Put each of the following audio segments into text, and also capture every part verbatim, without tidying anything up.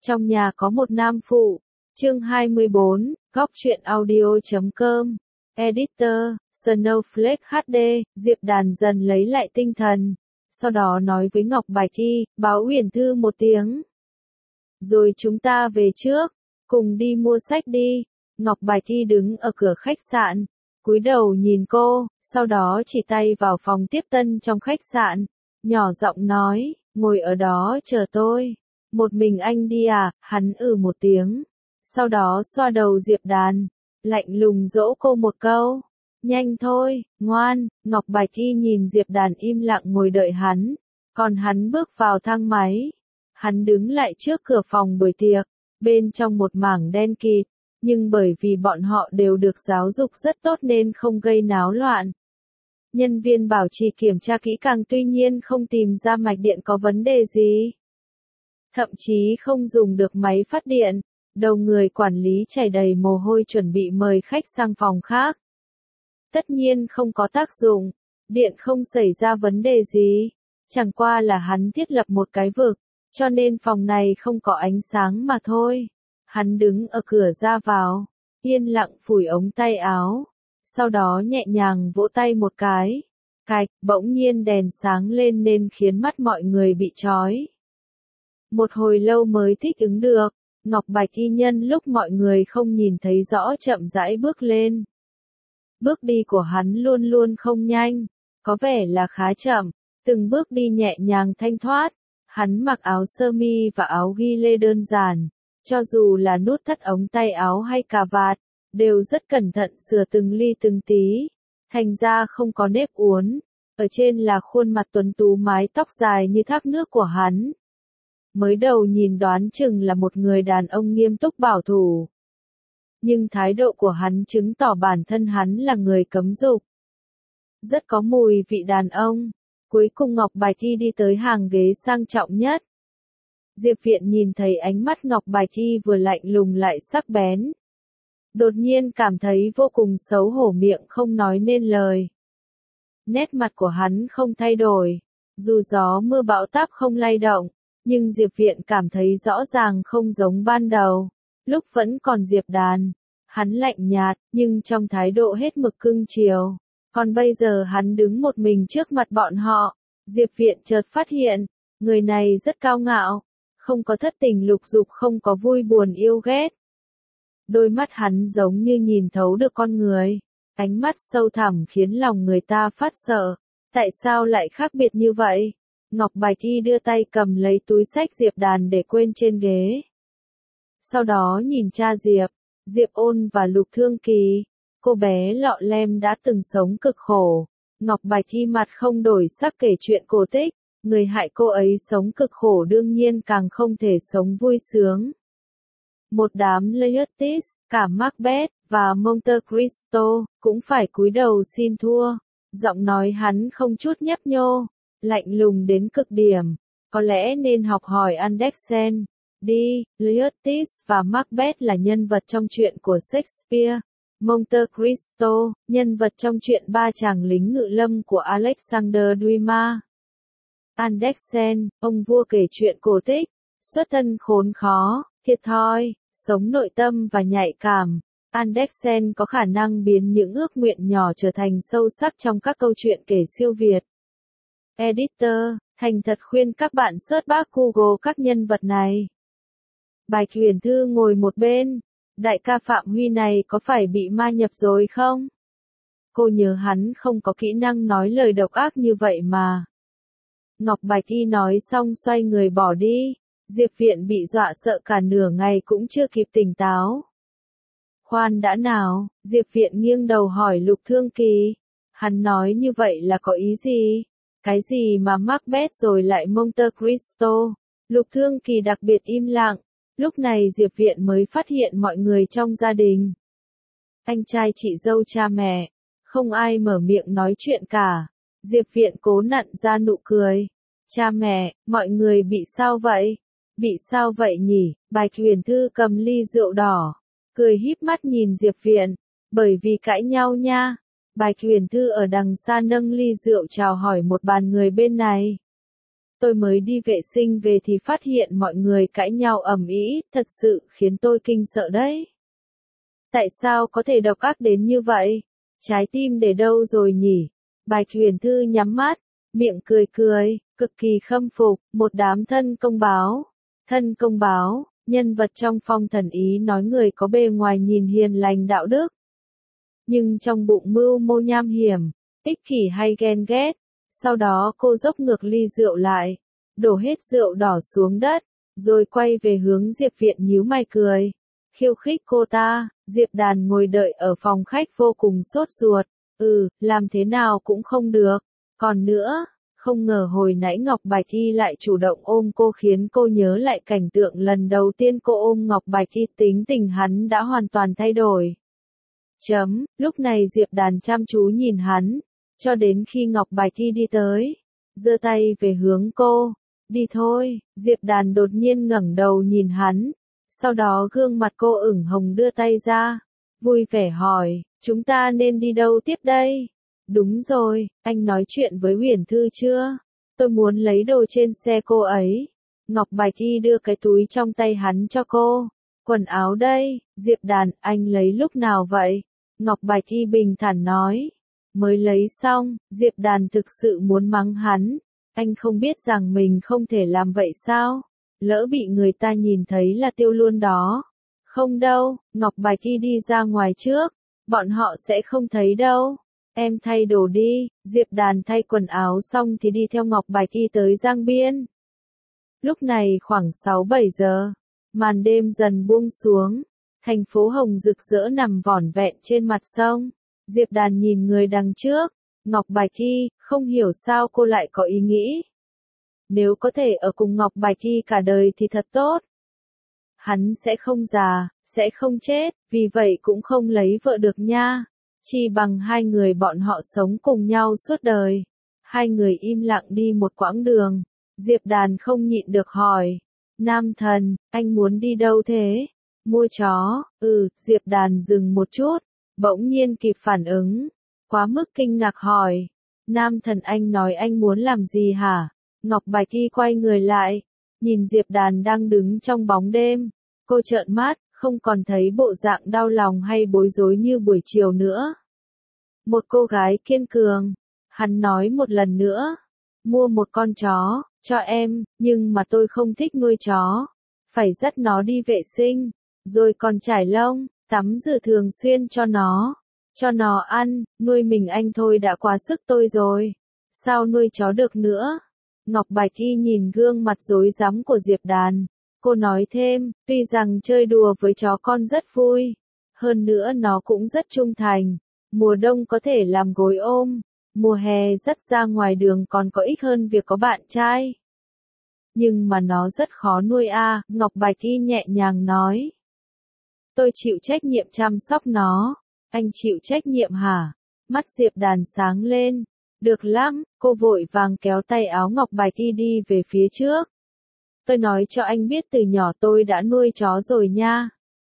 Trong nhà có một nam phụ. Chương hai mươi bốn, góc truyện audio chấm com. Editor, Snowflake hát đê, Diệp Đàn dần lấy lại tinh thần. Sau đó nói với Ngọc Bạch Thi, báo Uyển Thư một tiếng. Rồi chúng ta về trước, cùng đi mua sách đi. Ngọc Bạch Thi đứng ở cửa khách sạn, cúi đầu nhìn cô, sau đó chỉ tay vào phòng tiếp tân trong khách sạn, nhỏ giọng nói, ngồi ở đó chờ tôi. Một mình anh đi à, hắn ừ một tiếng. Sau đó xoa đầu Diệp Đàn, lạnh lùng dỗ cô một câu. Nhanh thôi, ngoan. Ngọc Bạch Thi nhìn Diệp Đàn im lặng ngồi đợi hắn, còn hắn bước vào thang máy. Hắn đứng lại trước cửa phòng buổi tiệc, bên trong một mảng đen kịt, nhưng bởi vì bọn họ đều được giáo dục rất tốt nên không gây náo loạn. Nhân viên bảo trì kiểm tra kỹ càng tuy nhiên không tìm ra mạch điện có vấn đề gì. Thậm chí không dùng được máy phát điện, đầu người quản lý chảy đầy mồ hôi chuẩn bị mời khách sang phòng khác. Tất nhiên không có tác dụng, điện không xảy ra vấn đề gì, chẳng qua là hắn thiết lập một cái vực, cho nên phòng này không có ánh sáng mà thôi. Hắn đứng ở cửa ra vào, yên lặng phủi ống tay áo, sau đó nhẹ nhàng vỗ tay một cái. Cạch, bỗng nhiên đèn sáng lên nên khiến mắt mọi người bị chói. Một hồi lâu mới thích ứng được, Ngọc Bạch Thi nhân lúc mọi người không nhìn thấy rõ chậm rãi bước lên. Bước đi của hắn luôn luôn không nhanh, có vẻ là khá chậm, từng bước đi nhẹ nhàng thanh thoát. Hắn mặc áo sơ mi và áo ghi lê đơn giản, cho dù là nút thắt ống tay áo hay cà vạt, đều rất cẩn thận sửa từng ly từng tí, thành ra không có nếp uốn. Ở trên là khuôn mặt tuấn tú mái tóc dài như thác nước của hắn. Mới đầu nhìn đoán chừng là một người đàn ông nghiêm túc bảo thủ. Nhưng thái độ của hắn chứng tỏ bản thân hắn là người cấm dục. Rất có mùi vị đàn ông. Cuối cùng Ngọc Bạch Thi đi tới hàng ghế sang trọng nhất. Diệp Viện nhìn thấy ánh mắt Ngọc Bạch Thi vừa lạnh lùng lại sắc bén. Đột nhiên cảm thấy vô cùng xấu hổ miệng không nói nên lời. Nét mặt của hắn không thay đổi, dù gió mưa bão táp không lay động, nhưng Diệp Viện cảm thấy rõ ràng không giống ban đầu. Lúc vẫn còn Diệp Đàn, hắn lạnh nhạt, nhưng trong thái độ hết mực cưng chiều. Còn bây giờ hắn đứng một mình trước mặt bọn họ, Diệp Viện chợt phát hiện, người này rất cao ngạo, không có thất tình lục dục, không có vui buồn yêu ghét. Đôi mắt hắn giống như nhìn thấu được con người, ánh mắt sâu thẳm khiến lòng người ta phát sợ. Tại sao lại khác biệt như vậy? Ngọc Bạch Thi đưa tay cầm lấy túi xách Diệp Đàn để quên trên ghế. Sau đó nhìn cha Diệp, Diệp Ôn và Lục Thương Kỳ. Cô bé lọ lem đã từng sống cực khổ. Ngọc Bạch Thi mặt không đổi sắc kể chuyện cổ tích. Người hại cô ấy sống cực khổ đương nhiên càng không thể sống vui sướng. Một đám Laertes, cả Macbeth và Monte Cristo cũng phải cúi đầu xin thua. Giọng nói hắn không chút nhấp nhô, lạnh lùng đến cực điểm. Có lẽ nên học hỏi Andersen. Đi, Laertes và Macbeth là nhân vật trong truyện của Shakespeare. Monte Cristo, nhân vật trong truyện Ba chàng lính ngự lâm của Alexander Dumas. Andersen, ông vua kể chuyện cổ tích, xuất thân khốn khó, thiệt thòi, sống nội tâm và nhạy cảm. Andersen có khả năng biến những ước nguyện nhỏ trở thành sâu sắc trong các câu chuyện kể siêu việt. Editor, thành thật khuyên các bạn search bác Google các nhân vật này. Bạch Uyển Thư ngồi một bên. Đại ca Phạm Huy này có phải bị ma nhập rồi không? Cô nhớ hắn không có kỹ năng nói lời độc ác như vậy mà. Ngọc Bạch Thi nói xong xoay người bỏ đi. Diệp Viện bị dọa sợ cả nửa ngày cũng chưa kịp tỉnh táo. Khoan đã nào, Diệp Viện nghiêng đầu hỏi Lục Thương Kỳ. Hắn nói như vậy là có ý gì? Cái gì mà Macbeth rồi lại Monte Cristo? Lục Thương Kỳ đặc biệt im lặng. Lúc này Diệp Viện mới phát hiện mọi người trong gia đình. Anh trai chị dâu cha mẹ, không ai mở miệng nói chuyện cả. Diệp Viện cố nặn ra nụ cười. Cha mẹ, mọi người bị sao vậy? Bị sao vậy nhỉ? Bạch Uyển Thư cầm ly rượu đỏ, cười híp mắt nhìn Diệp Viện. Bởi vì cãi nhau nha. Bạch Uyển Thư ở đằng xa nâng ly rượu chào hỏi một bàn người bên này. Tôi mới đi vệ sinh về thì phát hiện mọi người cãi nhau ầm ĩ, thật sự khiến tôi kinh sợ đấy. Tại sao có thể độc ác đến như vậy? Trái tim để đâu rồi nhỉ? Bạch Huyền Thư nhắm mắt, miệng cười cười, cực kỳ khâm phục, một đám thân công báo. Thân công báo, nhân vật trong Phong Thần Ý nói người có bề ngoài nhìn hiền lành đạo đức. Nhưng trong bụng mưu mô nham hiểm, ích kỷ hay ghen ghét. Sau đó cô dốc ngược ly rượu lại, đổ hết rượu đỏ xuống đất, rồi quay về hướng Diệp Viện nhíu mày cười. Khiêu khích cô ta, Diệp Đàn ngồi đợi ở phòng khách vô cùng sốt ruột. Ừ, làm thế nào cũng không được. Còn nữa, không ngờ hồi nãy Ngọc Bạch Y lại chủ động ôm cô khiến cô nhớ lại cảnh tượng lần đầu tiên cô ôm Ngọc Bạch Y, tính tình hắn đã hoàn toàn thay đổi. Chấm, lúc này Diệp Đàn chăm chú nhìn hắn, cho đến khi Ngọc Bạch Y đi tới, giơ tay về hướng cô. Đi thôi, Diệp Đàn đột nhiên ngẩng đầu nhìn hắn, sau đó gương mặt cô ửng hồng đưa tay ra, vui vẻ hỏi, chúng ta nên đi đâu tiếp đây? Đúng rồi, anh nói chuyện với Huyền Thư chưa? Tôi muốn lấy đồ trên xe cô ấy. Ngọc Bạch Y đưa cái túi trong tay hắn cho cô. Quần áo đây, Diệp Đàn, anh lấy lúc nào vậy? Ngọc Bạch Y bình thản nói. Mới lấy xong, Diệp Đàn thực sự muốn mắng hắn. Anh không biết rằng mình không thể làm vậy sao? Lỡ bị người ta nhìn thấy là tiêu luôn đó. Không đâu, Ngọc Bạch Y đi ra ngoài trước. Bọn họ sẽ không thấy đâu. Em thay đồ đi. Diệp Đàn thay quần áo xong thì đi theo Ngọc Bạch Y tới Giang Biên. Lúc này khoảng sáu bảy giờ. Màn đêm dần buông xuống. Thành phố hồng rực rỡ nằm vỏn vẹn trên mặt sông. Diệp Đàn nhìn người đằng trước. Ngọc Bạch Y, không hiểu sao cô lại có ý nghĩ. Nếu có thể ở cùng Ngọc Bạch Y cả đời thì thật tốt. Hắn sẽ không già, sẽ không chết, vì vậy cũng không lấy vợ được nha. Chỉ bằng hai người bọn họ sống cùng nhau suốt đời. Hai người im lặng đi một quãng đường. Diệp Đàn không nhịn được hỏi. Nam thần, anh muốn đi đâu thế? Mua chó, ừ, Diệp Đàn dừng một chút, bỗng nhiên kịp phản ứng. Quá mức kinh ngạc hỏi. Nam thần anh nói anh muốn làm gì hả? Ngọc Bạch Y quay người lại, nhìn Diệp Đàn đang đứng trong bóng đêm. Cô trợn mắt, không còn thấy bộ dạng đau lòng hay bối rối như buổi chiều nữa. Một cô gái kiên cường. Hắn nói một lần nữa. Mua một con chó, cho em, nhưng mà tôi không thích nuôi chó. Phải dắt nó đi vệ sinh, rồi còn trải lông, tắm rửa thường xuyên cho nó. Cho nó ăn, nuôi mình anh thôi đã quá sức tôi rồi. Sao nuôi chó được nữa? Ngọc Bạch Y nhìn gương mặt rối rắm của Diệp Đàn. Cô nói thêm, tuy rằng chơi đùa với chó con rất vui. Hơn nữa nó cũng rất trung thành. Mùa đông có thể làm gối ôm. Mùa hè dắt ra ngoài đường còn có ích hơn việc có bạn trai. Nhưng mà nó rất khó nuôi a, Ngọc Bạch Y nhẹ nhàng nói. Tôi chịu trách nhiệm chăm sóc nó. Anh chịu trách nhiệm hả? Mắt Diệp Đàn sáng lên. Được lắm, cô vội vàng kéo tay áo Ngọc Bạch Y đi về phía trước. Tôi nói cho anh biết từ nhỏ tôi đã nuôi chó rồi nha.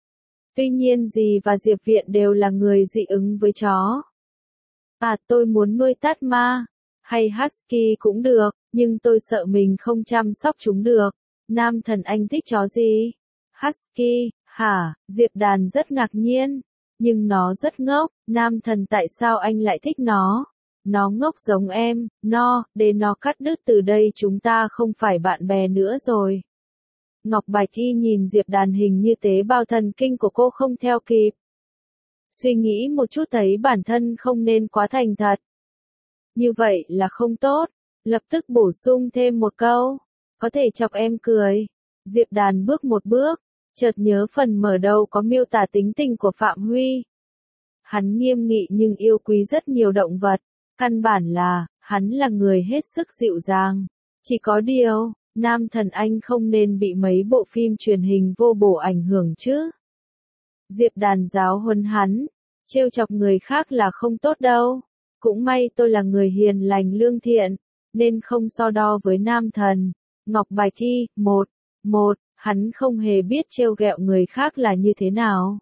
Tuy nhiên dì và Diệp Viện đều là người dị ứng với chó. À, tôi muốn nuôi Tát Ma, hay Husky cũng được, nhưng tôi sợ mình không chăm sóc chúng được. Nam thần anh thích chó gì? Husky, hả? Diệp Đàn rất ngạc nhiên. Nhưng nó rất ngốc, nam thần tại sao anh lại thích nó? Nó ngốc giống em, no, để nó cắt đứt từ đây chúng ta không phải bạn bè nữa rồi. Ngọc Bạch Y nhìn Diệp Đàn hình như tế bào thần kinh của cô không theo kịp. Suy nghĩ một chút thấy bản thân không nên quá thành thật. Như vậy là không tốt, lập tức bổ sung thêm một câu. Có thể chọc em cười. Diệp Đàn bước một bước, chợt nhớ phần mở đầu có miêu tả tính tình của Phạm Huy. Hắn nghiêm nghị nhưng yêu quý rất nhiều động vật. Căn bản là, hắn là người hết sức dịu dàng. Chỉ có điều, nam thần anh không nên bị mấy bộ phim truyền hình vô bổ ảnh hưởng chứ. Diệp Đàn giáo huấn hắn, trêu chọc người khác là không tốt đâu. Cũng may tôi là người hiền lành lương thiện, nên không so đo với nam thần. Ngọc Bạch Y, một, một, hắn không hề biết trêu ghẹo người khác là như thế nào.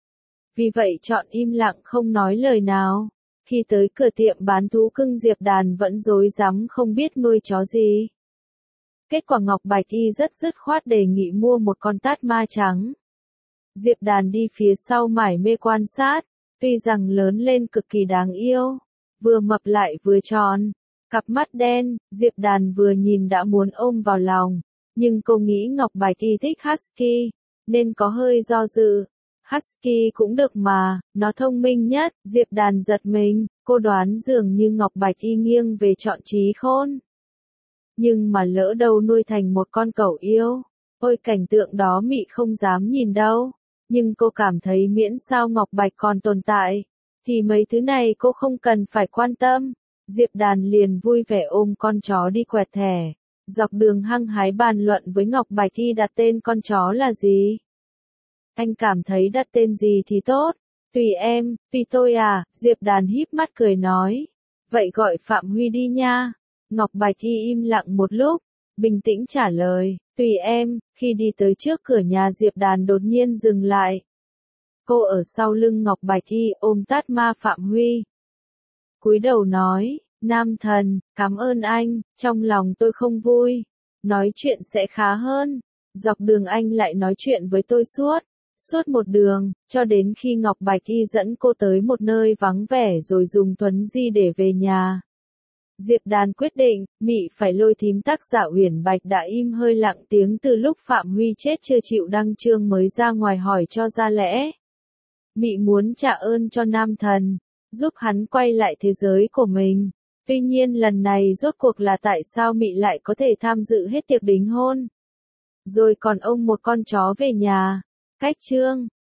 Vì vậy chọn im lặng không nói lời nào. Khi tới cửa tiệm bán thú cưng Diệp Đàn vẫn rối rắm không biết nuôi chó gì. Kết quả Ngọc Bạch Y rất dứt khoát đề nghị mua một con tát ma trắng. Diệp Đàn đi phía sau mải mê quan sát, tuy rằng lớn lên cực kỳ đáng yêu, vừa mập lại vừa tròn, cặp mắt đen, Diệp Đàn vừa nhìn đã muốn ôm vào lòng, nhưng cô nghĩ Ngọc Bạch Y thích Husky, nên có hơi do dự. Husky cũng được mà, nó thông minh nhất, Diệp Đàn giật mình, cô đoán dường như Ngọc Bạch Y nghiêng về chọn trí khôn. Nhưng mà lỡ đâu nuôi thành một con cẩu yêu, ôi cảnh tượng đó Mị không dám nhìn đâu, nhưng cô cảm thấy miễn sao Ngọc Bạch còn tồn tại, thì mấy thứ này cô không cần phải quan tâm. Diệp Đàn liền vui vẻ ôm con chó đi quẹt thẻ, dọc đường hăng hái bàn luận với Ngọc Bạch Y đặt tên con chó là gì. Anh cảm thấy đặt tên gì thì tốt, tùy em, tùy tôi à, Diệp Đàn híp mắt cười nói, vậy gọi Phạm Huy đi nha. Ngọc Bạch Y im lặng một lúc, bình tĩnh trả lời, tùy em. Khi đi tới trước cửa nhà Diệp Đàn đột nhiên dừng lại. Cô ở sau lưng Ngọc Bạch Y ôm tát ma Phạm Huy. Cúi đầu nói, nam thần, cảm ơn anh, trong lòng tôi không vui. Nói chuyện sẽ khá hơn. Dọc đường anh lại nói chuyện với tôi suốt. Suốt một đường, cho đến khi Ngọc Bạch Y dẫn cô tới một nơi vắng vẻ rồi dùng thuấn di để về nhà. Diệp Đàn quyết định, Mị phải lôi thím tác giả Uyển Bạch đã im hơi lặng tiếng từ lúc Phạm Huy chết chưa chịu đăng chương mới ra ngoài hỏi cho ra lẽ. Mị muốn trả ơn cho nam thần, giúp hắn quay lại thế giới của mình. Tuy nhiên lần này rốt cuộc là tại sao Mị lại có thể tham dự hết tiệc đính hôn. Rồi còn ôm một con chó về nhà. Cách chương